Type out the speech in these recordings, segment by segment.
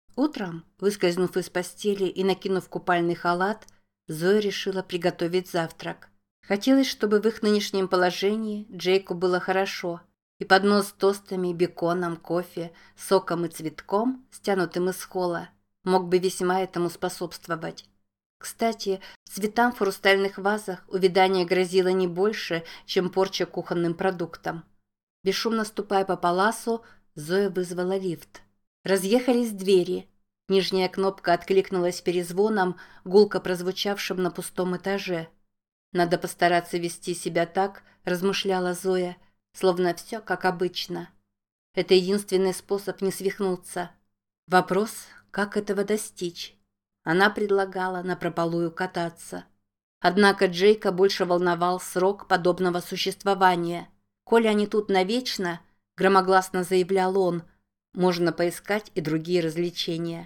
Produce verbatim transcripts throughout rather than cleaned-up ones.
Утром, выскользнув из постели и накинув купальный халат, Зоя решила приготовить завтрак. Хотелось, чтобы в их нынешнем положении Джейку было хорошо, и поднос с тостами, беконом, кофе, соком и цветком, стянутым из холла, мог бы весьма этому способствовать. Кстати, цветам в хрустальных вазах увядание грозило не больше, чем порча кухонным продуктам. Бесшумно ступая по паласу, Зоя вызвала лифт. Разъехались двери. Нижняя кнопка откликнулась перезвоном, гулко прозвучавшим на пустом этаже. «Надо постараться вести себя так», – размышляла Зоя, – словно все как обычно. Это единственный способ не свихнуться. Вопрос, как этого достичь? Она предлагала напропалую кататься. Однако Джейка больше волновал срок подобного существования. «Коли они тут навечно», – громогласно заявлял он, – «можно поискать и другие развлечения».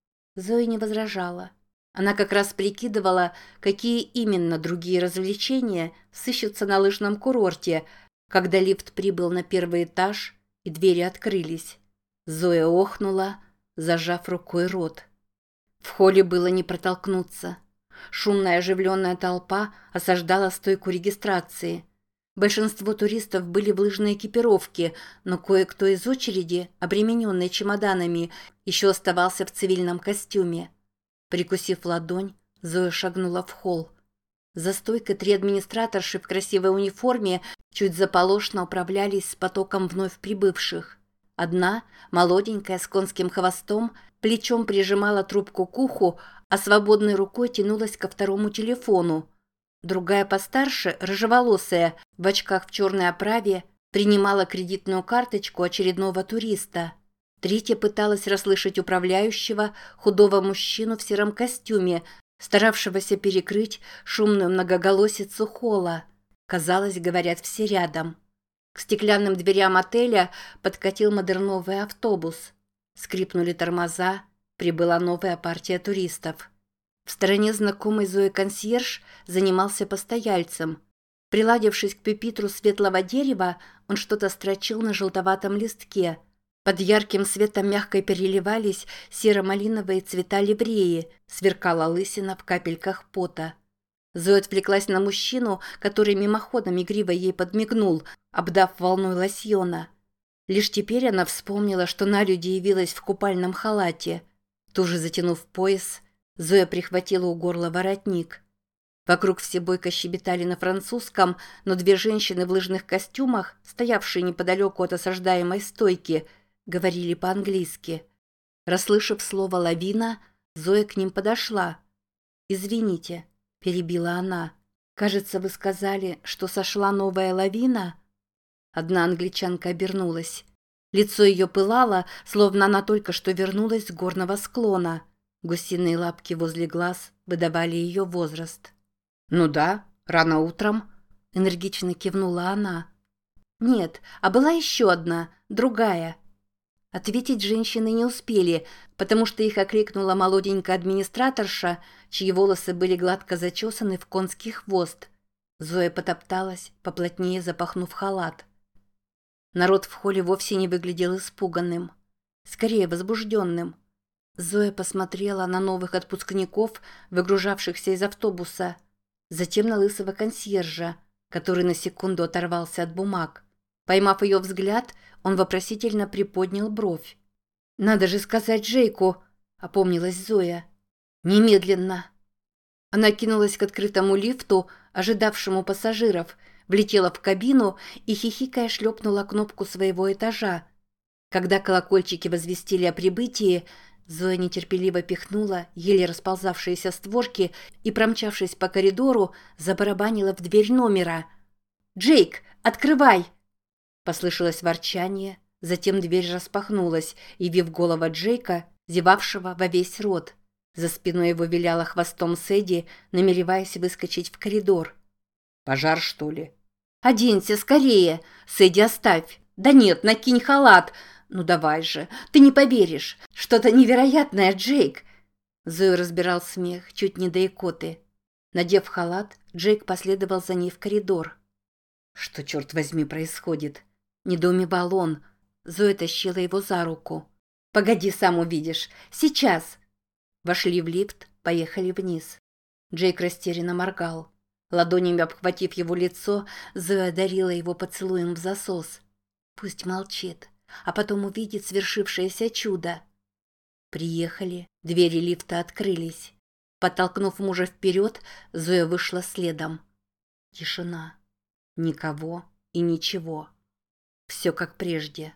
Зоя не возражала. Она как раз прикидывала, какие именно другие развлечения сыщутся на лыжном курорте, когда лифт прибыл на первый этаж и двери открылись. Зоя охнула, зажав рукой рот. В холле было не протолкнуться. Шумная оживленная толпа осаждала стойку регистрации. Большинство туристов были в лыжной экипировке, но кое-кто из очереди, обремененный чемоданами, еще оставался в цивильном костюме. Прикусив ладонь, Зоя шагнула в холл. За стойкой три администраторши в красивой униформе чуть заполошно управлялись с потоком вновь прибывших. Одна, молоденькая, с конским хвостом, плечом прижимала трубку к уху, а свободной рукой тянулась ко второму телефону. Другая постарше, рыжеволосая, в очках в черной оправе, принимала кредитную карточку очередного туриста. Третья пыталась расслышать управляющего, худого мужчину в сером костюме, старавшегося перекрыть шумную многоголосицу холла. Казалось, говорят все рядом. К стеклянным дверям отеля подкатил модерновый автобус. Скрипнули тормоза, прибыла новая партия туристов. В стороне знакомый Зои консьерж занимался постояльцем. Приладившись к пюпитру светлого дерева, он что-то строчил на желтоватом листке. Под ярким светом мягко переливались серо-малиновые цвета ливреи, сверкала лысина в капельках пота. Зоя отвлеклась на мужчину, который мимоходом игриво ей подмигнул, обдав волной лосьона. Лишь теперь она вспомнила, что на люди явилась в купальном халате. Туже затянув пояс, Зоя прихватила у горла воротник. Вокруг все бойко щебетали на французском, но две женщины в лыжных костюмах, стоявшие неподалеку от осаждаемой стойки, говорили по-английски. Расслышав слово «лавина», Зоя к ним подошла. «Извините», – перебила она, – «кажется, вы сказали, что сошла новая лавина?» Одна англичанка обернулась. Лицо ее пылало, словно она только что вернулась с горного склона. Гусиные лапки возле глаз выдавали ее возраст. «Ну да, рано утром», – энергично кивнула она. «Нет, а была еще одна, другая». Ответить женщины не успели, потому что их окликнула молоденькая администраторша, чьи волосы были гладко зачесаны в конский хвост. Зоя потопталась, поплотнее запахнув халат. Народ в холле вовсе не выглядел испуганным, скорее возбужденным. Зоя посмотрела на новых отпускников, выгружавшихся из автобуса, затем на лысого консьержа, который на секунду оторвался от бумаг. Поймав ее взгляд, он вопросительно приподнял бровь. «Надо же сказать Джейку», — опомнилась Зоя. «Немедленно». Она кинулась к открытому лифту, ожидавшему пассажиров, влетела в кабину и, хихикая, шлепнула кнопку своего этажа. Когда колокольчики возвестили о прибытии, Зоя нетерпеливо пихнула еле расползавшиеся створки и, промчавшись по коридору, забарабанила в дверь номера. «Джейк, открывай!» Послышалось ворчание, затем дверь распахнулась, явив голову Джейка, зевавшего во весь рот. За спиной его виляла хвостом Сэдди, намереваясь выскочить в коридор. «Пожар, что ли?» «Оденься скорее! Сэдди, оставь! Да нет, накинь халат! Ну давай же, ты не поверишь! Что-то невероятное, Джейк!» Зою разбирал смех, чуть не до икоты. Надев халат, Джейк последовал за ней в коридор. «Что, черт возьми, происходит?» Недоумевал он. Зоя тащила его за руку. Погоди, сам увидишь. Сейчас!» Вошли в лифт, поехали вниз. Джейк растерянно моргал. Ладонями обхватив его лицо, Зоя одарила его поцелуем в засос. Пусть молчит, а потом увидит свершившееся чудо. Приехали, двери лифта открылись. Подтолкнув мужа вперед, Зоя вышла следом. Тишина. Никого и ничего. Все как прежде.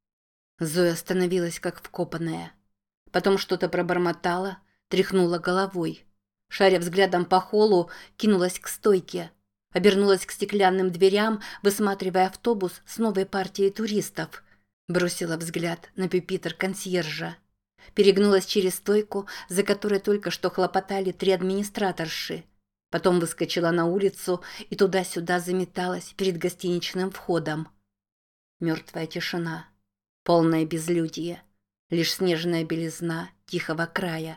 Зоя остановилась как вкопанная. Потом что-то пробормотала, тряхнула головой. Шаря взглядом по холлу, кинулась к стойке. Обернулась к стеклянным дверям, высматривая автобус с новой партией туристов. Бросила взгляд на пюпитр консьержа. Перегнулась через стойку, за которой только что хлопотали три администраторши. Потом выскочила на улицу и туда-сюда заметалась перед гостиничным входом. Мертвая тишина. Полное безлюдье. Лишь снежная белизна тихого края.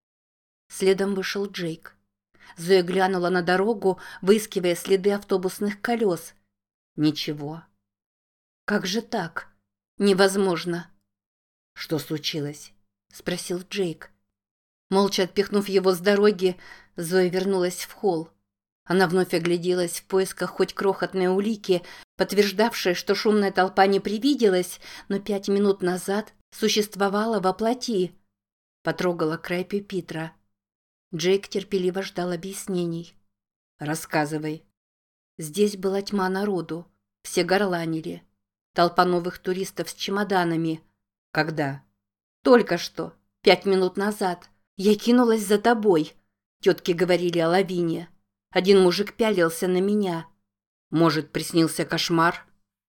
Следом вышел Джейк. Зоя глянула на дорогу, выискивая следы автобусных колес. Ничего. Как же так? Невозможно. Что случилось? Спросил Джейк. Молча отпихнув его с дороги, Зоя вернулась в холл. Она вновь огляделась в поисках хоть крохотной улики, подтверждавшей, что шумная толпа не привиделась, но пять минут назад существовала во плоти. Потрогала край пюпитра. Джейк терпеливо ждал объяснений. «Рассказывай». Здесь была тьма народу. Все горланили. Толпа новых туристов с чемоданами. Когда? Только что. Пять минут назад. Я кинулась за тобой. Тетки говорили о лавине. Один мужик пялился на меня. Может, приснился кошмар?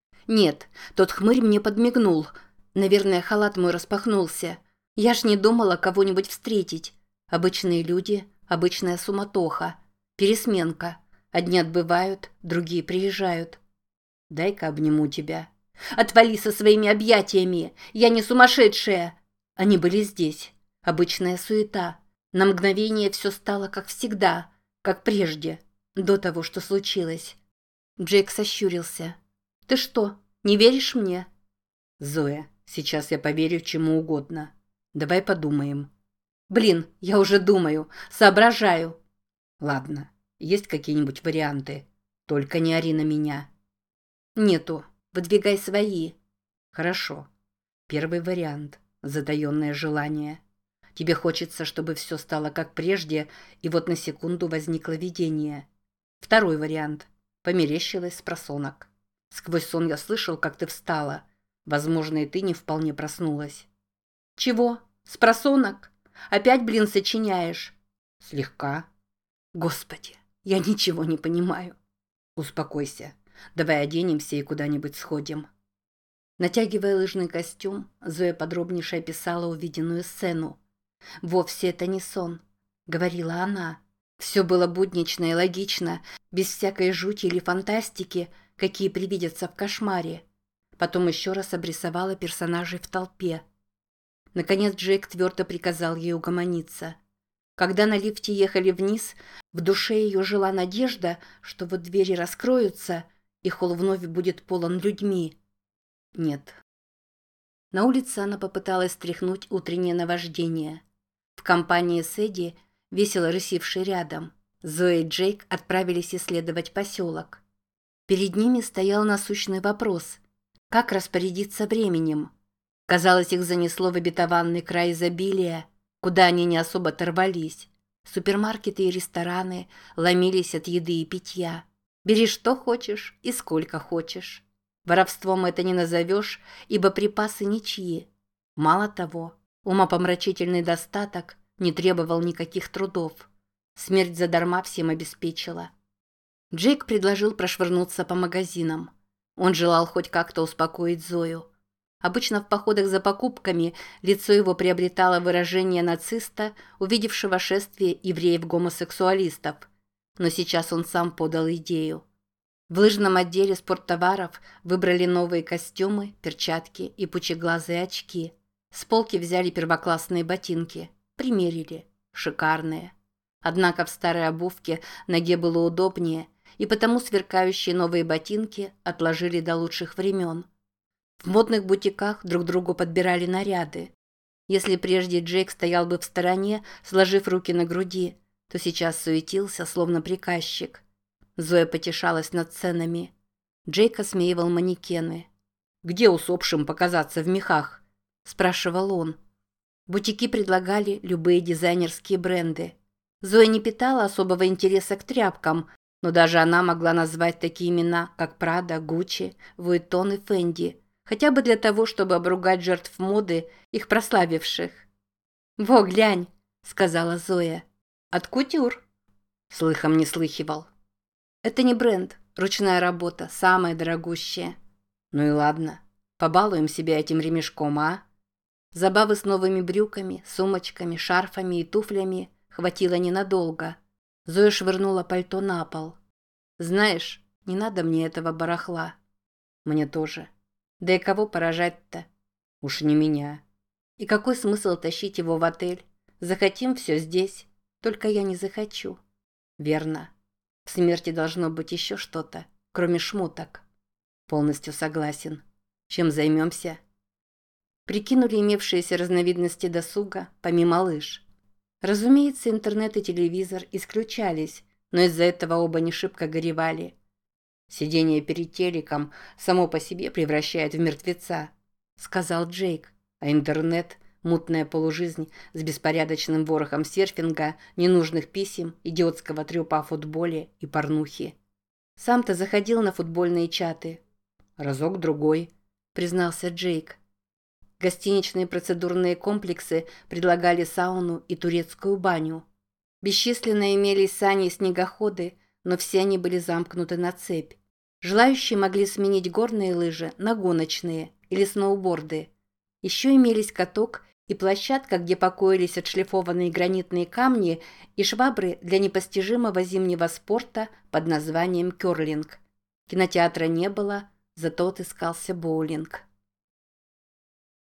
Нет, тот хмырь мне подмигнул. Наверное, халат мой распахнулся. Я ж не думала кого-нибудь встретить. Обычные люди, обычная суматоха. Пересменка. Одни отбывают, другие приезжают. Дай-ка обниму тебя. Отвали со своими объятиями. Я не сумасшедшая. Они были здесь. Обычная суета. На мгновение все стало как всегда, как прежде, до того, что случилось. Джейк сощурился. «Ты что, не веришь мне?» «Зоя, сейчас я поверю чему угодно. Давай подумаем». «Блин, я уже думаю, соображаю». «Ладно, есть какие-нибудь варианты? Только не ори на меня». «Нету. Выдвигай свои». «Хорошо. Первый вариант. Затаенное желание. Тебе хочется, чтобы все стало как прежде, и вот на секунду возникло видение. Второй вариант. Померещилось с просонок. Сквозь сон я слышал, как ты встала. Возможно, и ты не вполне проснулась». «Чего? С просонок? Опять, блин, сочиняешь?» «Слегка». «Господи, я ничего не понимаю». «Успокойся. Давай оденемся и куда-нибудь сходим». Натягивая лыжный костюм, Зоя подробнейше описала увиденную сцену. «Вовсе это не сон», — говорила она. «Все было буднично и логично, без всякой жути или фантастики, какие привидятся в кошмаре». Потом еще раз обрисовала персонажей в толпе. Наконец Джейк твердо приказал ей угомониться. Когда на лифте ехали вниз, в душе ее жила надежда, что вот двери раскроются, и холл вновь будет полон людьми. Нет. На улице она попыталась стряхнуть утреннее наваждение. В компании с Эдди, весело рысившей рядом, Зоя и Джейк отправились исследовать поселок. Перед ними стоял насущный вопрос – как распорядиться временем? Казалось, их занесло в обетованный край изобилия, куда они не особо оторвались. Супермаркеты и рестораны ломились от еды и питья. Бери что хочешь и сколько хочешь. Воровством это не назовешь, ибо припасы ничьи. Мало того, умопомрачительный достаток не требовал никаких трудов. Смерть задарма всем обеспечила. Джейк предложил прошвырнуться по магазинам. Он желал хоть как-то успокоить Зою. Обычно в походах за покупками лицо его приобретало выражение нациста, увидевшего шествие евреев-гомосексуалистов. Но сейчас он сам подал идею. В лыжном отделе спорттоваров выбрали новые костюмы, перчатки и пучеглазые очки. С полки взяли первоклассные ботинки. Примерили. Шикарные. Однако в старой обувке ноге было удобнее, и потому сверкающие новые ботинки отложили до лучших времен. В модных бутиках друг другу подбирали наряды. Если прежде Джейк стоял бы в стороне, сложив руки на груди, то сейчас суетился, словно приказчик. Зоя потешалась над ценами. Джейк осмеивал манекены. «Где усопшим показаться в мехах?» – спрашивал он. Бутики предлагали любые дизайнерские бренды. Зоя не питала особого интереса к тряпкам, но даже она могла назвать такие имена, как Прада, Гуччи, Вуиттон и Фенди, хотя бы для того, чтобы обругать жертв моды, их прославивших. «Во, глянь!» – сказала Зоя. «От кутюр». Слыхом не слыхивал. «Это не бренд, ручная работа, самая дорогущая». «Ну и ладно, побалуем себя этим ремешком, а?» Забавы с новыми брюками, сумочками, шарфами и туфлями хватило ненадолго. Зоя швырнула пальто на пол. «Знаешь, не надо мне этого барахла». «Мне тоже. Да и кого поражать-то? Уж не меня. И какой смысл тащить его в отель? Захотим все здесь, только я не захочу». «Верно. В смерти должно быть еще что-то, кроме шмоток». «Полностью согласен. Чем займемся?» Прикинули имевшиеся разновидности досуга, помимо лыж. Разумеется, интернет и телевизор исключались, но из-за этого оба не шибко горевали. «Сидение перед телеком само по себе превращает в мертвеца», — сказал Джейк, «а интернет — мутная полужизнь с беспорядочным ворохом серфинга, ненужных писем, идиотского трёпа о футболе и порнухи». «Сам-то заходил на футбольные чаты». «Разок-другой», — признался Джейк. Гостиничные процедурные комплексы предлагали сауну и турецкую баню. Бесчисленно имелись сани и снегоходы, но все они были замкнуты на цепь. Желающие могли сменить горные лыжи на гоночные или сноуборды. Еще имелись каток и площадка, где покоились отшлифованные гранитные камни и швабры для непостижимого зимнего спорта под названием кёрлинг. Кинотеатра не было, зато отыскался боулинг.